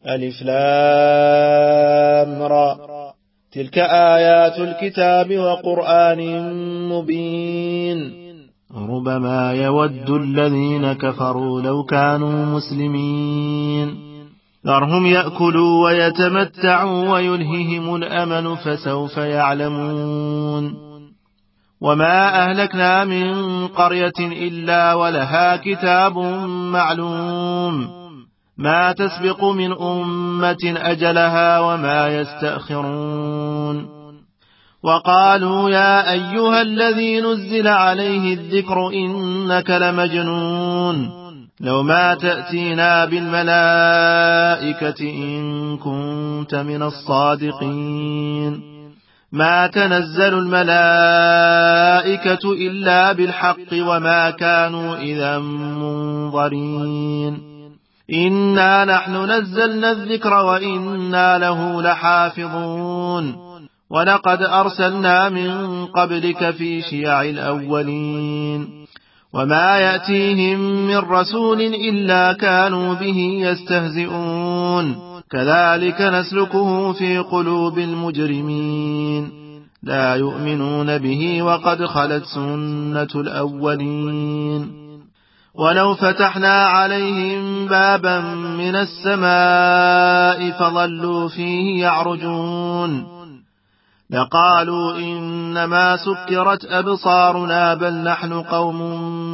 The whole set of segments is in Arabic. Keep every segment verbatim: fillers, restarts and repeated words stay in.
ألف لام را تلك آيات الكتاب وقرآن مبين ربما يود الذين كفروا لو كانوا مسلمين ذرهم يأكلوا ويتمتعوا ويلههم الأمل فسوف يعلمون وما أهلكنا من قرية إلا ولها كتاب معلوم ما تسبق من أمة أجلها وما يستأخرون وقالوا يا أيها الذي نزل عليه الذكر إنك لمجنون لو ما تأتينا بالملائكة إن كنت من الصادقين ما تنزل الملائكة إلا بالحق وما كانوا إذا منظرين إنا نحن نزلنا الذكر وإنا له لحافظون ولقد أرسلنا من قبلك في شيع الأولين وما يأتيهم من رسول إلا كانوا به يستهزئون كذلك نسلكه في قلوب المجرمين لا يؤمنون به وقد خلت سنة الأولين ولو فتحنا عليهم بابا من السماء فظلوا فيه يعرجون لقالوا إنما سكرت أبصارنا بل نحن قوم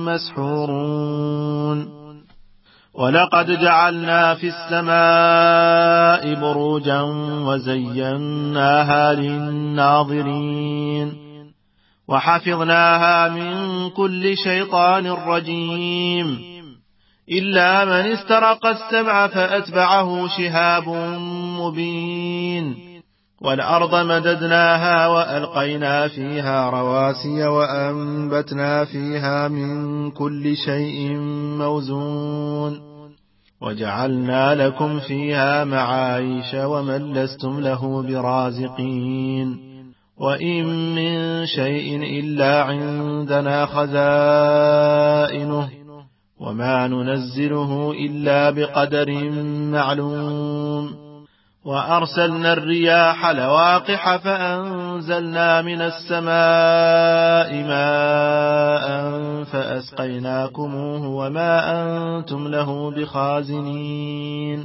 مسحورون ولقد جعلنا في السماء بروجا وزيناها للناظرين وحفظناها من كل شيطان رجيم إلا من استرق السمع فأتبعه شهاب مبين والأرض مددناها وألقينا فيها رواسي وأنبتنا فيها من كل شيء موزون وجعلنا لكم فيها معايش ومن لستم له برازقين وإن من شيء إلا عندنا خزائنه وما ننزله إلا بقدر معلوم وأرسلنا الرياح لواقح فأنزلنا من السماء ماء فأسقيناكموه وما أنتم له بخازنين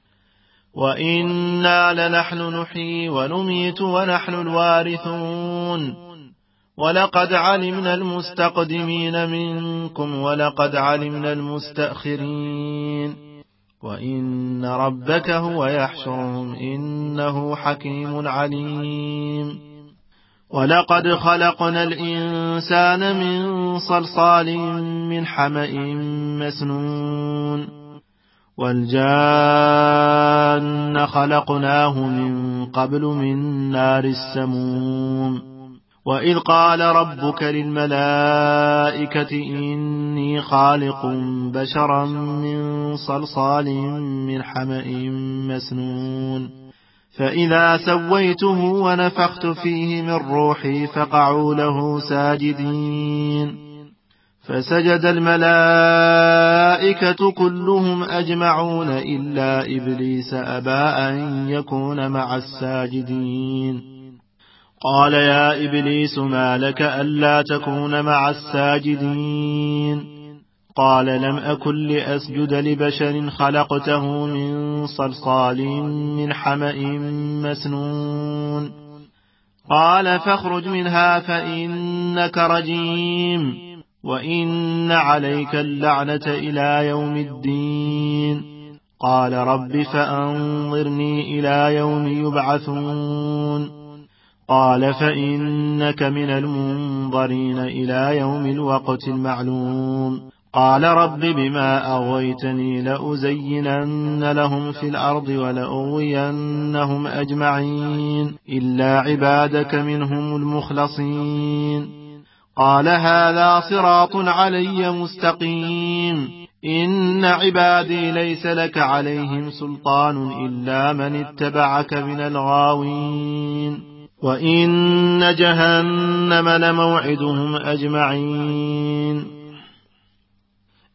وإنا لنحن نحيي ونميت ونحن الوارثون ولقد علمنا المستقدمين منكم ولقد علمنا المستأخرين وإن ربك هو يحشرهم إنه حكيم عليم ولقد خلقنا الإنسان من صلصال من حمأ مسنون والجان خلقناه من قبل من نار السموم وإذ قال ربك للملائكة إني خالق بشرا من صلصال من حمأ مسنون فإذا سويته ونفخت فيه من روحي فقعوا له ساجدين فسجد الملائكة كلهم أجمعون إلا إبليس أبى أن يكون مع الساجدين قال يا إبليس ما لك ألا تكون مع الساجدين قال لم أكن لأسجد لبشر خلقته من صلصال من حمأ مسنون قال فاخرج منها فإنك رجيم وإن عليك اللعنة إلى يوم الدين قال رب فأنظرني إلى يوم يبعثون قال فإنك من المنظرين إلى يوم الوقت المعلوم قال رب بما أغويتني لأزينن لهم في الأرض ولأغوينهم أجمعين إلا عبادك منهم المخلصين قال هذا صراط علي مستقيم إن عبادي ليس لك عليهم سلطان إلا من اتبعك من الغاوين وإن جهنم لموعدهم أجمعين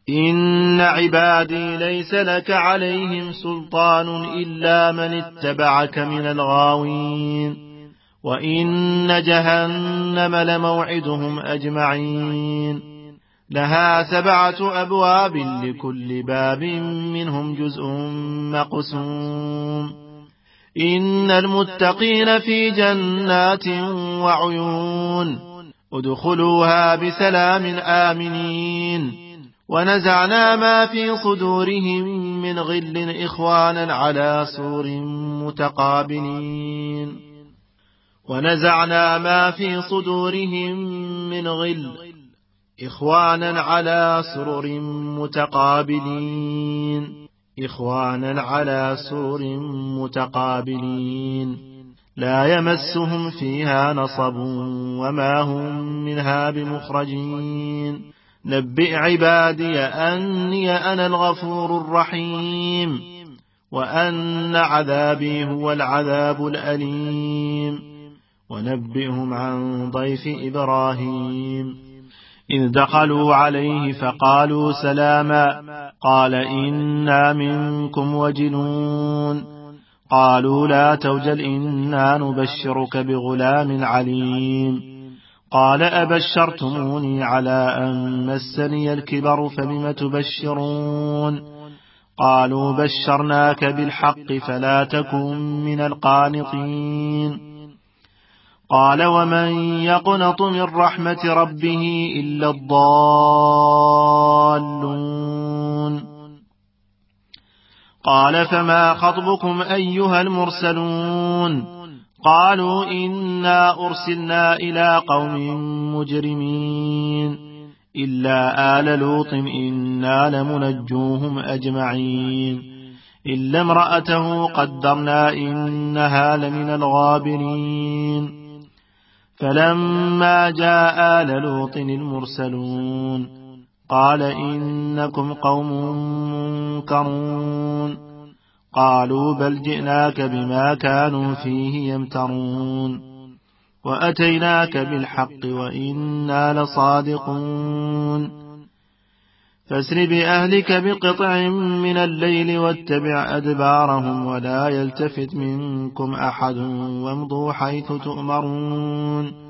إن عبادي ليس لك عليهم سلطان إلا من اتبعك من الغاوين وإن جهنم لموعدهم أجمعين لها سبعة أبواب لكل باب منهم جزء مقسوم إن المتقين في جنات وعيون ادخلوها بسلام آمنين ونزعنا ما في صدورهم من غل إخوانا على سور متقابلين ونزعنا ما في صدورهم من غل إخوانا على سرر متقابلين إخوانا على سرر متقابلين لا يمسهم فيها نصب وما هم منها بمخرجين نبئ عبادي أني أنا الغفور الرحيم وأن عذابي هو العذاب الأليم ونبئهم عن ضيف إبراهيم إذ دخلوا عليه فقالوا سلاما قال إنا منكم وجلون قالوا لا توجل إنا نبشرك بغلام عليم قال أبشرتموني على أن مسني الكبر فبم تبشرون قالوا بشرناك بالحق فلا تكن من القانطين قال ومن يقنط من رحمة ربه إلا الضالون قال فما خطبكم أيها المرسلون قالوا إنا أرسلنا إلى قوم مجرمين إلا آل لوط إنا لمنجوهم أجمعين إلا امرأته قدرنا إنها لمن الغابرين فلما جاء آل لوط المرسلون قال إنكم قوم منكرون قالوا بل جئناك بما كانوا فيه يمترون وأتيناك بالحق وإنا لصادقون فاسر بأهلك بقطع من الليل واتبع أدبارهم ولا يلتفت منكم أحد وامضوا حيث تؤمرون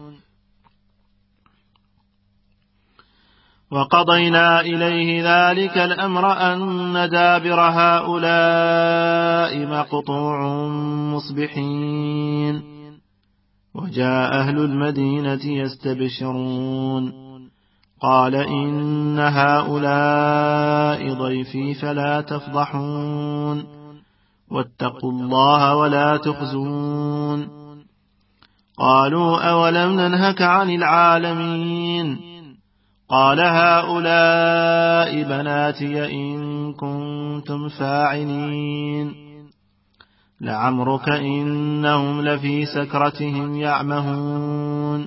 وقضينا إليه ذلك الأمر أن دابر هؤلاء مقطوع مصبحين وجاء أهل المدينة يستبشرون قال إن هؤلاء ضيفي فلا تفضحون واتقوا الله ولا تخزون قالوا أولم ننهك عن العالمين قال هؤلاء بناتي إن كنتم فاعلين لعمرك إنهم لفي سكرتهم يعمهون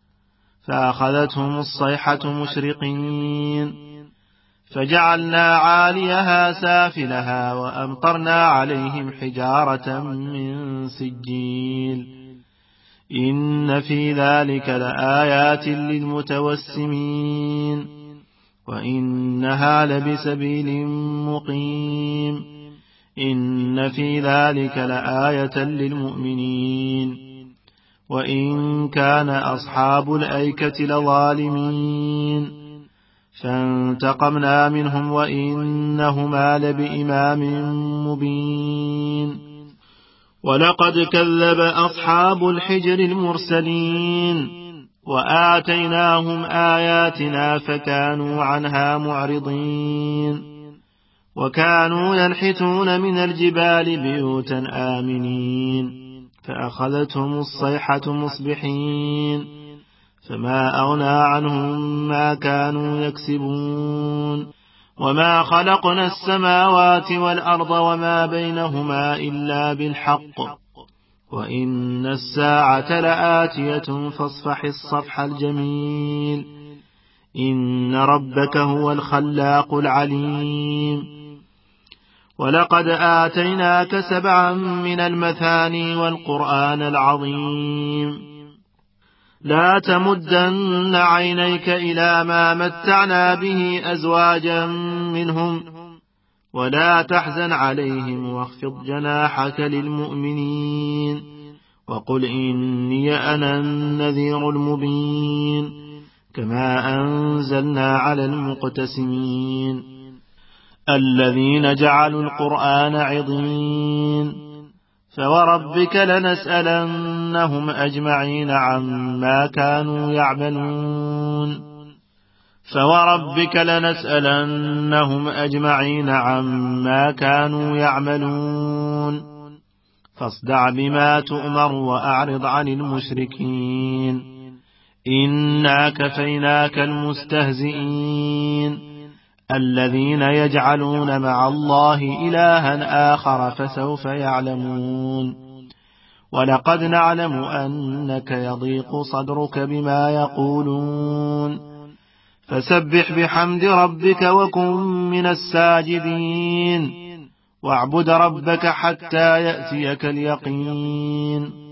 فأخذتهم الصيحة مشرقين فجعلنا عاليها سافلها وأمطرنا عليهم حجارة من سجيل إن في ذلك لآيات للمتوسمين وإنها لبسبيل مقيم إن في ذلك لآية للمؤمنين وإن كان أصحاب الأيكة لظالمين فانتقمنا منهم وإنهما لبإمام مبين ولقد كذب أصحاب الحجر المرسلين وآتيناهم آياتنا فكانوا عنها معرضين وكانوا ينحتون من الجبال بيوتا آمنين فأخذتهم الصيحة مصبحين فما أغنى عنهم ما كانوا يكسبون وما خلقنا السماوات والأرض وما بينهما إلا بالحق وإن الساعة لآتية فاصفح الصفح الجميل إن ربك هو الخلاق العليم ولقد آتيناك سبعا من المثاني والقرآن العظيم لا تمدن عينيك إلى ما متعنا به أزواجا منهم ولا تحزن عليهم واخفض جناحك للمؤمنين وقل إني أنا النذير المبين كما أنزلنا على المقتسمين الذين جعلوا القرآن عضين فوربك لنسألنهم أجمعين عما كانوا يعملون فوربك لنسألنهم أجمعين عما كانوا يعملون فاصدع بما تؤمر وأعرض عن المشركين إنا كفيناك المستهزئين الذين يجعلون مع الله إلها آخر فسوف يعلمون ولقد نعلم أنك يضيق صدرك بما يقولون فسبح بحمد ربك وكن من الساجدين واعبد ربك حتى يأتيك اليقين